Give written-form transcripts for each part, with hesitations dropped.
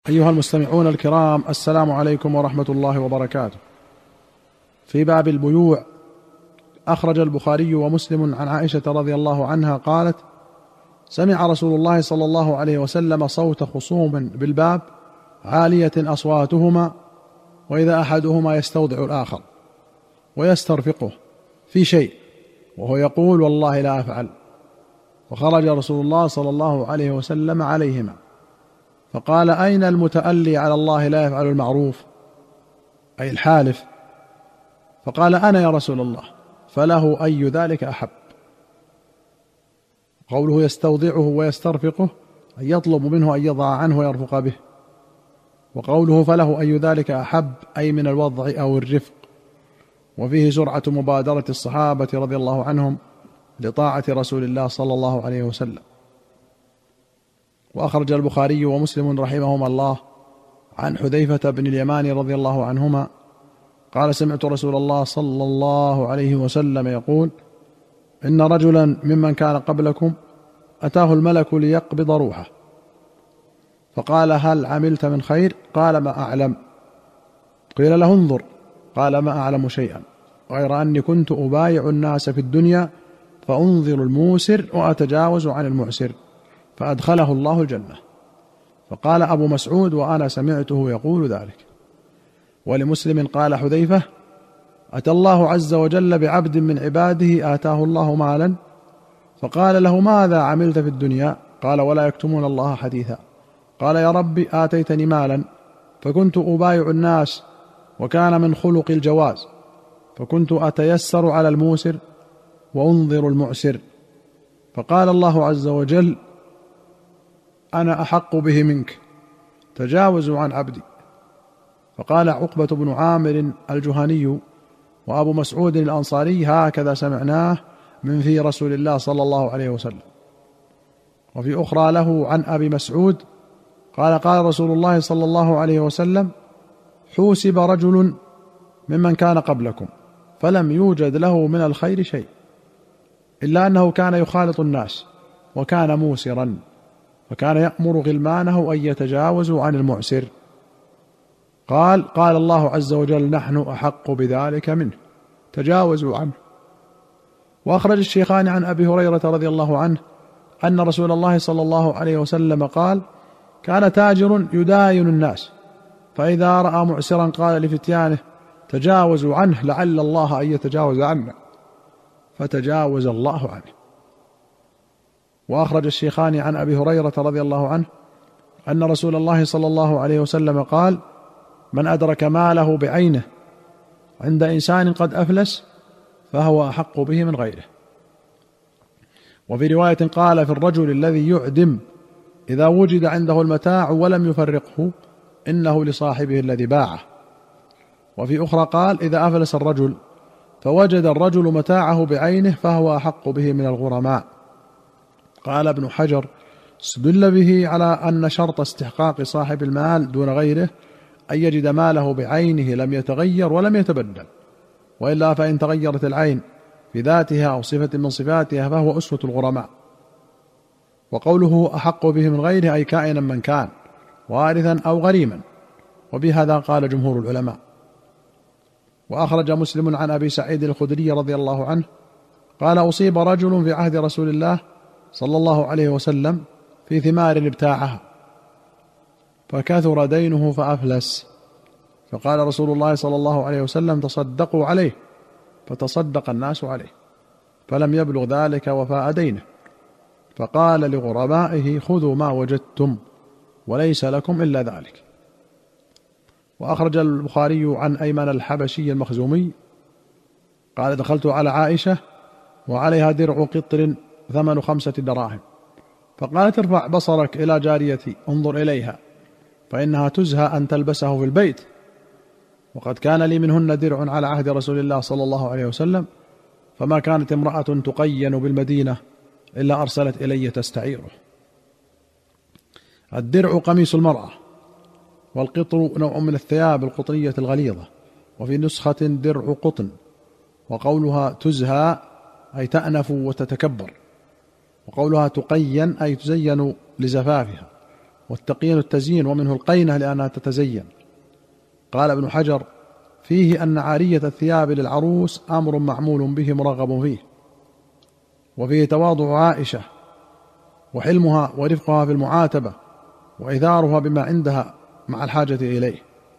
أيها المستمعون الكرام، السلام عليكم ورحمة الله وبركاته. في باب البيوع، أخرج البخاري ومسلم عن عائشة رضي الله عنها قالت: سمع رسول الله صلى الله عليه وسلم صوت خصوم بالباب عالية أصواتهما، وإذا أحدهما يستودع الآخر ويسترفقه في شيء وهو يقول: والله لا أفعل. وخرج رسول الله صلى الله عليه وسلم عليهما فقال: أين المتألي على الله لا يفعل المعروف، أي الحالف؟ فقال: أنا يا رسول الله. فله أي ذلك أحب. قوله يستودعه ويسترفقه أن يطلب منه أن يضع عنه ويرفق به، وقوله فله أي ذلك أحب أي من الوضع أو الرفق. وفيه سرعة مبادرة الصحابة رضي الله عنهم لطاعة رسول الله صلى الله عليه وسلم. وأخرج البخاري ومسلم رحمهما الله عن حذيفة بن اليمان رضي الله عنهما قال: سمعت رسول الله صلى الله عليه وسلم يقول: إن رجلا ممن كان قبلكم أتاه الملك ليقبض روحه، فقال: هل عملت من خير؟ قال: ما أعلم. قيل له: انظر. قال: ما أعلم شيئا غير أني كنت أبايع الناس في الدنيا فأنظر الموسر وأتجاوز عن المعسر، فأدخله الله الجنة. فقال أبو مسعود: وأنا سمعته يقول ذلك. ولمسلم قال حذيفة: أتى الله عز وجل بعبد من عباده آتاه الله مالا، فقال له: ماذا عملت في الدنيا؟ قال: ولا يكتمون الله حديثا. قال: يا رب، آتيتني مالا فكنت أبايع الناس، وكان من خلق الجواز، فكنت أتيسر على الموسر وأنظر المعسر. فقال الله عز وجل: أنا أحق به منك، تجاوزوا عن عبدي. فقال عقبة بن عامر الجهني وأبو مسعود الأنصاري: هكذا سمعناه من في رسول الله صلى الله عليه وسلم. وفي أخرى له عن أبي مسعود قال: قال رسول الله صلى الله عليه وسلم: حوسب رجل ممن كان قبلكم فلم يوجد له من الخير شيء، إلا أنه كان يخالط الناس وكان موسرا، فكان يأمر غلمانه أن يتجاوزوا عن المعسر. قال الله عز وجل: نحن أحق بذلك منه، تجاوزوا عنه. وأخرج الشيخان عن أبي هريرة رضي الله عنه أن رسول الله صلى الله عليه وسلم قال: كان تاجر يداين الناس، فإذا رأى معسرا قال لفتيانه: تجاوزوا عنه لعل الله أن يتجاوز عنا، فتجاوز الله عنه. وأخرج الشيخان عن أبي هريرة رضي الله عنه أن رسول الله صلى الله عليه وسلم قال: من أدرك ماله بعينه عند إنسان قد أفلس فهو أحق به من غيره. وفي رواية قال: في الرجل الذي يعدم إذا وجد عنده المتاع ولم يفرقه إنه لصاحبه الذي باعه. وفي أخرى قال: إذا أفلس الرجل فوجد الرجل متاعه بعينه فهو أحق به من الغرماء. قال ابن حجر: استدل به على أن شرط استحقاق صاحب المال دون غيره أن يجد ماله بعينه لم يتغير ولم يتبدل، وإلا فإن تغيرت العين بذاتها أو صفة من صفاتها فهو أسوة الغرماء. وقوله أحق به من غيره أي كائنا من كان، وارثا أو غريما، وبهذا قال جمهور العلماء. وأخرج مسلم عن أبي سعيد الخدري رضي الله عنه قال: أصيب رجل في عهد رسول الله صلى الله عليه وسلم في ثمار ابتاعها، فكثر دينه فأفلس، فقال رسول الله صلى الله عليه وسلم: تصدقوا عليه، فتصدق الناس عليه، فلم يبلغ ذلك وفاء دينه، فقال لغرمائه: خذوا ما وجدتم وليس لكم إلا ذلك. وأخرج البخاري عن أيمن الحبشي المخزومي قال: دخلت على عائشة وعليها درع قطر ثمن 5 دراهم، فقالت: ارفع بصرك إلى جاريتي انظر إليها، فإنها تزهى أن تلبسه في البيت، وقد كان لي منهن درع على عهد رسول الله صلى الله عليه وسلم، فما كانت امرأة تقين بالمدينة إلا أرسلت إلي تستعيره. الدرع قميص المرأة، والقطر نوع من الثياب القطنية الغليظة، وفي نسخة درع قطن. وقولها تزهى أي تأنف وتتكبر، وقولها تقين أي تزين لزفافها، والتقيين التزيين، ومنه القينة لأنها تتزين. قال ابن حجر: فيه أن عارية الثياب للعروس أمر معمول به مرغب فيه. وفيه تواضع عائشة وحلمها ورفقها في المعاتبة وإيثارها بما عندها مع الحاجة إليه.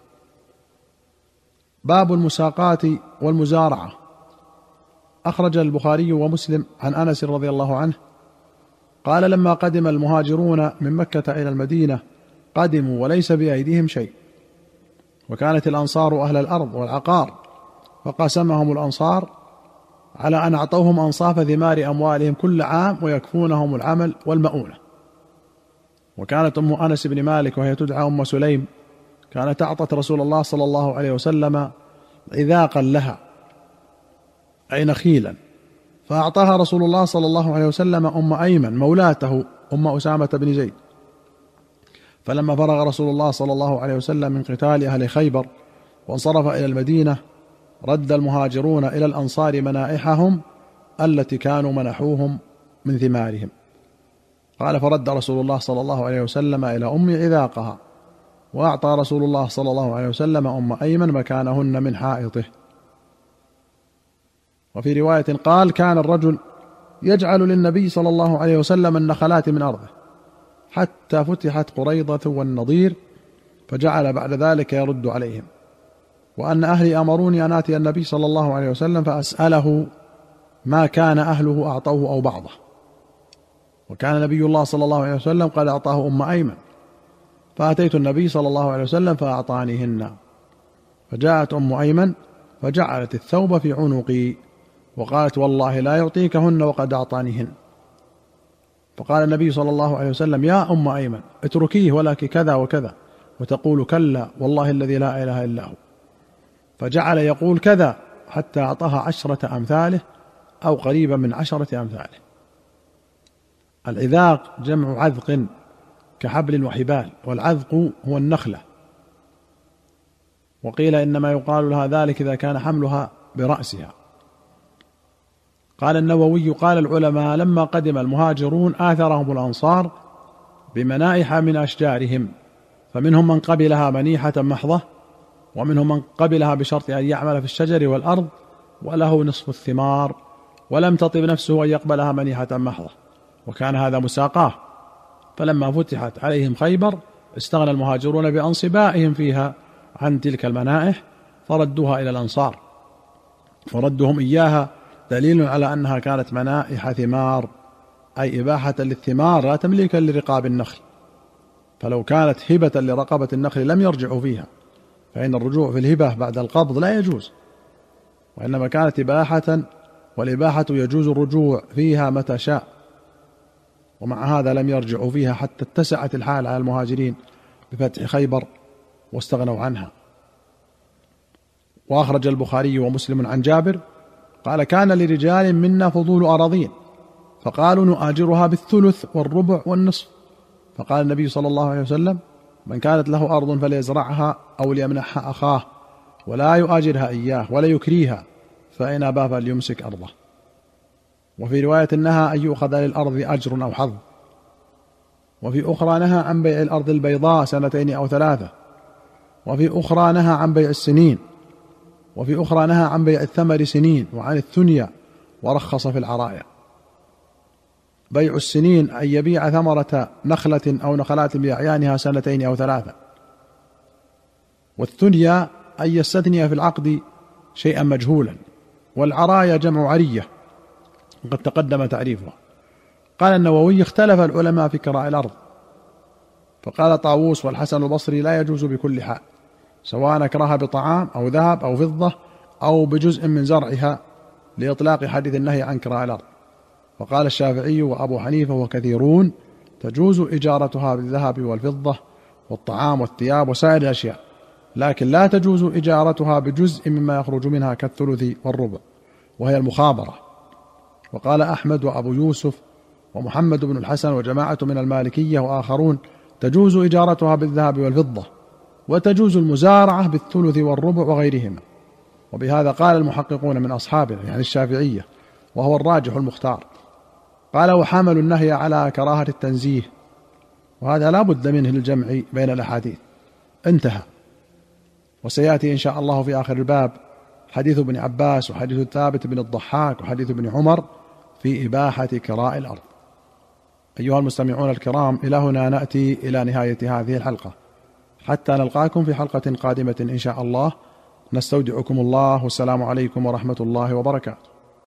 باب المساقات والمزارعة. أخرج البخاري ومسلم عن أنس رضي الله عنه قال: لما قدم المهاجرون من مكة إلى المدينة قدموا وليس بأيديهم شيء، وكانت الأنصار أهل الأرض والعقار، فقسمهم الأنصار على أن أعطوهم أنصاف ثمار أموالهم كل عام ويكفونهم العمل والمؤونة. وكانت أم أنس بن مالك وهي تدعى أم سليم كانت أعطت رسول الله صلى الله عليه وسلم عذاقا لها أي نخيلا، فأعطاها رسول الله صلى الله عليه وسلم أم أيمن مولاته أم أسامة بن زيد. فلما فرغ رسول الله صلى الله عليه وسلم من قتال أهل خيبر وانصرف إلى المدينة رد المهاجرون إلى الأنصار منائحهم التي كانوا منحوهم من ثمارهم. قال: فرد رسول الله صلى الله عليه وسلم إلى أم عذاقها، وأعطى رسول الله صلى الله عليه وسلم أم أيمن مكانهن من حائطه. وفي رواية قال: كان الرجل يجعل للنبي صلى الله عليه وسلم النخلات من أرضه حتى فتحت قريضة والنضير، فجعل بعد ذلك يرد عليهم. وأن أهلي أمروني أن آتي النبي صلى الله عليه وسلم فأسأله ما كان أهله أعطوه أو بعضه، وكان نبي الله صلى الله عليه وسلم قد أعطاه أم أيمن، فأتيت النبي صلى الله عليه وسلم فأعطانيهن. فجاءت أم أيمن فجعلت الثوب في عنقي وقالت: والله لا يعطيكهن وقد أعطانيهن. فقال النبي صلى الله عليه وسلم: يا أم أيمن اتركيه ولك كذا وكذا، وتقول: كلا والله الذي لا إله إلا هو. فجعل يقول كذا حتى أعطاها 10 أمثاله أو قريبا من 10 أمثاله. العذاق جمع عذق كحبل وحبال، والعذق هو النخلة. وقيل إنما يقال لها ذلك إذا كان حملها برأسها. قال النووي: قال العلماء: لما قدم المهاجرون آثرهم الأنصار بمنائح من أشجارهم، فمنهم من قبلها منيحة محضة، ومنهم من قبلها بشرط أن يعمل في الشجر والأرض وله نصف الثمار، ولم تطب نفسه أن يقبلها منيحة محضة، وكان هذا مساقاه. فلما فتحت عليهم خيبر استغنى المهاجرون بأنصبائهم فيها عن تلك المنائح فردوها إلى الأنصار، فردهم إياها دليل على أنها كانت منائح ثمار، أي إباحة للثمار لا تمليكا لرقاب النخل. فلو كانت هبة لرقبة النخل لم يرجعوا فيها، فإن الرجوع في الهبة بعد القبض لا يجوز، وإنما كانت إباحة، والإباحة يجوز الرجوع فيها متى شاء. ومع هذا لم يرجعوا فيها حتى اتسعت الحال على المهاجرين بفتح خيبر واستغنوا عنها. وأخرج البخاري ومسلم عن جابر قال: كان لرجال منا فضول أراضين، فقالوا نؤاجرها بالثلث والربع والنصف. فقال النبي صلى الله عليه وسلم: من كانت له أرض فليزرعها أو ليمنحها أخاه، ولا يؤاجرها إياه ولا يكريها، فإن أبى فليمسك أرضه. وفي رواية نهى أن يؤخذ للأرض أجر أو حظ. وفي أخرى نهى عن بيع الأرض البيضاء 2 أو 3. وفي أخرى نهى عن بيع السنين. وفي أخرى نهى عن بيع الثمر سنين وعن الثنيا، ورخص في العرايا. بيع السنين أن يبيع ثمرة نخلة أو نخلات بأعيانها 2 أو 3. والثنيا أن يستثني في العقد شيئا مجهولا. والعرايا جمع عرية وقد تقدم تعريفها. قال النووي: اختلف العلماء في كراء الأرض، فقال طاووس والحسن البصري: لا يجوز بكل حال، سواء أكرها بطعام أو ذهب أو فضة أو بجزء من زرعها، لإطلاق حديث النهي عن كراء الأرض. وقال الشافعي وأبو حنيفة وكثيرون: تجوز إجارتها بالذهب والفضة والطعام والثياب وسائر الأشياء، لكن لا تجوز إجارتها بجزء مما يخرج منها كالثلث والربع، وهي المخابرة. وقال أحمد وأبو يوسف ومحمد بن الحسن وجماعة من المالكية وآخرون: تجوز إجارتها بالذهب والفضة، وتجوز المزارعة بالثلث والربع وغيرهما. وبهذا قال المحققون من أصحابنا يعني الشافعية، وهو الراجح المختار. قال: وحملوا النهي على كراهة التنزيه، وهذا لا بد منه للجمع بين الأحاديث. انتهى. وسيأتي إن شاء الله في آخر الباب حديث ابن عباس وحديث ثابت بن الضحاك وحديث ابن عمر في إباحة كراء الأرض. أيها المستمعون الكرام، إلى هنا نأتي إلى نهاية هذه الحلقة، حتى نلقاكم في حلقة قادمة إن شاء الله. نستودعكم الله، والسلام عليكم ورحمة الله وبركاته.